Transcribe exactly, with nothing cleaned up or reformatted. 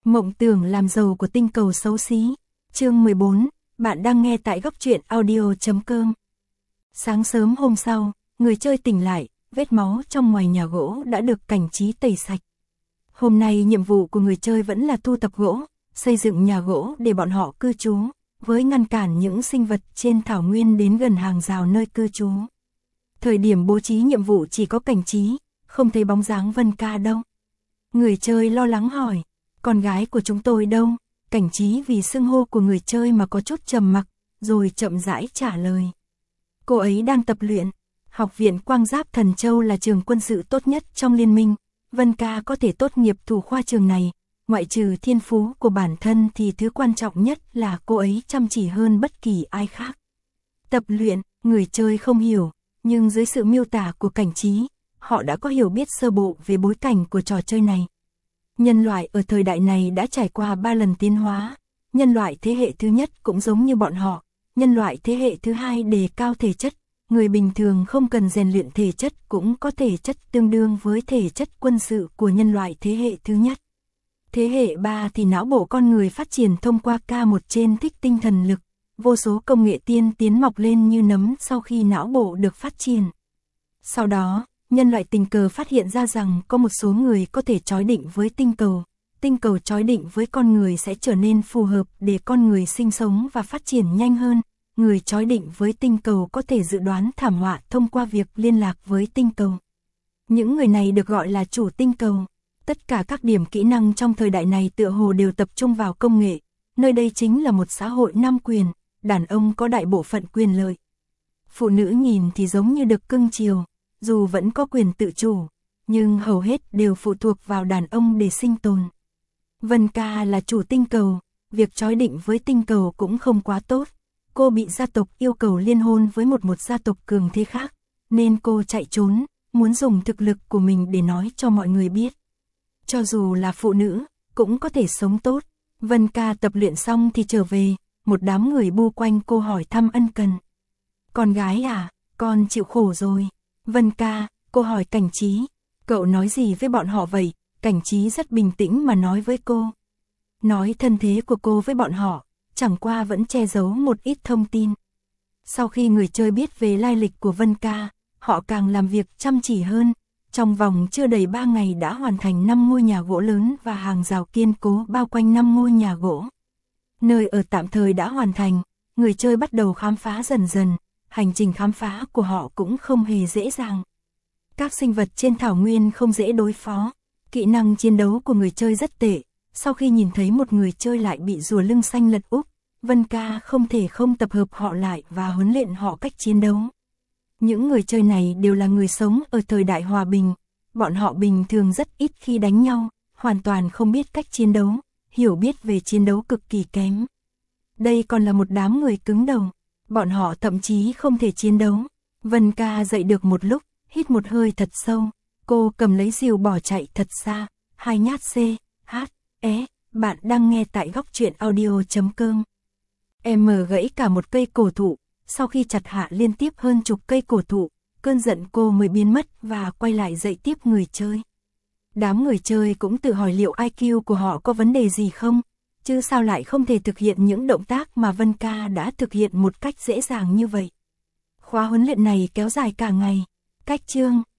Mộng tưởng làm giàu của tinh cầu xấu xí. Chương mười bốn, bạn đang nghe tại góc truyện audio chấm com. Sáng sớm hôm sau, người chơi tỉnh lại, vết máu trong ngoài nhà gỗ đã được cảnh trí tẩy sạch. Hôm nay nhiệm vụ của người chơi vẫn là thu thập gỗ, xây dựng nhà gỗ để bọn họ cư trú, với ngăn cản những sinh vật trên thảo nguyên đến gần hàng rào nơi cư trú. Thời điểm bố trí nhiệm vụ chỉ có cảnh trí, không thấy bóng dáng Vân Ca đâu. Người chơi lo lắng hỏi, con gái của chúng tôi đâu? Cảnh trí vì xưng hô của người chơi mà có chút trầm mặc, rồi chậm rãi trả lời. Cô ấy đang tập luyện. Học viện Quang Giáp Thần Châu là trường quân sự tốt nhất trong liên minh. Vân Ca có thể tốt nghiệp thủ khoa trường này, ngoại trừ thiên phú của bản thân thì thứ quan trọng nhất là cô ấy chăm chỉ hơn bất kỳ ai khác. Tập luyện, người chơi không hiểu, nhưng dưới sự miêu tả của cảnh trí, họ đã có hiểu biết sơ bộ về bối cảnh của trò chơi này. Nhân loại ở thời đại này đã trải qua ba lần tiến hóa, nhân loại thế hệ thứ nhất cũng giống như bọn họ, nhân loại thế hệ thứ hai đề cao thể chất, người bình thường không cần rèn luyện thể chất cũng có thể chất tương đương với thể chất quân sự của nhân loại thế hệ thứ nhất. Thế hệ ba thì não bộ con người phát triển thông qua K một trên thích tinh thần lực, vô số công nghệ tiên tiến mọc lên như nấm sau khi não bộ được phát triển. Sau đó, nhân loại tình cờ phát hiện ra rằng có một số người có thể chói định với tinh cầu, tinh cầu chói định với con người sẽ trở nên phù hợp để con người sinh sống và phát triển nhanh hơn, người chói định với tinh cầu có thể dự đoán thảm họa thông qua việc liên lạc với tinh cầu. Những người này được gọi là chủ tinh cầu. Tất cả các điểm kỹ năng trong thời đại này tựa hồ đều tập trung vào công nghệ, nơi đây chính là một xã hội nam quyền, đàn ông có đại bộ phận quyền lợi. Phụ nữ nhìn thì giống như được cưng chiều, dù vẫn có quyền tự chủ, nhưng hầu hết đều phụ thuộc vào đàn ông để sinh tồn. Vân Ca là chủ tinh cầu, việc chói định với tinh cầu cũng không quá tốt. Cô bị gia tộc yêu cầu liên hôn với một một gia tộc cường thế khác, nên cô chạy trốn, muốn dùng thực lực của mình để nói cho mọi người biết. Cho dù là phụ nữ, cũng có thể sống tốt. Vân Ca tập luyện xong thì trở về, một đám người bu quanh cô hỏi thăm ân cần. Con gái à, con chịu khổ rồi. Vân Ca, cô hỏi cảnh trí, cậu nói gì với bọn họ vậy? Cảnh trí rất bình tĩnh mà nói với cô. Nói thân thế của cô với bọn họ, chẳng qua vẫn che giấu một ít thông tin. Sau khi người chơi biết về lai lịch của Vân Ca, họ càng làm việc chăm chỉ hơn. Trong vòng chưa đầy ba ngày đã hoàn thành năm ngôi nhà gỗ lớn và hàng rào kiên cố bao quanh năm ngôi nhà gỗ. Nơi ở tạm thời đã hoàn thành, người chơi bắt đầu khám phá dần dần, hành trình khám phá của họ cũng không hề dễ dàng. Các sinh vật trên thảo nguyên không dễ đối phó, kỹ năng chiến đấu của người chơi rất tệ. Sau khi nhìn thấy một người chơi lại bị rùa lưng xanh lật úp, Vân Ca không thể không tập hợp họ lại và huấn luyện họ cách chiến đấu. Những người chơi này đều là người sống ở thời đại hòa bình, bọn họ bình thường rất ít khi đánh nhau, hoàn toàn không biết cách chiến đấu, hiểu biết về chiến đấu cực kỳ kém. Đây còn là một đám người cứng đầu, bọn họ thậm chí không thể chiến đấu. Vân Ca dậy được một lúc, hít một hơi thật sâu, cô cầm lấy rìu bỏ chạy thật xa, hai nhát C, H, E, bạn đang nghe tại góc truyện audio chấm com. Em gãy cả một cây cổ thụ, sau khi chặt hạ liên tiếp hơn chục cây cổ thụ, cơn giận cô mới biến mất và quay lại dạy tiếp người chơi. Đám người chơi cũng tự hỏi liệu i kiu của họ có vấn đề gì không, chứ sao lại không thể thực hiện những động tác mà Vân Ca đã thực hiện một cách dễ dàng như vậy. Khóa huấn luyện này kéo dài cả ngày. Cách chương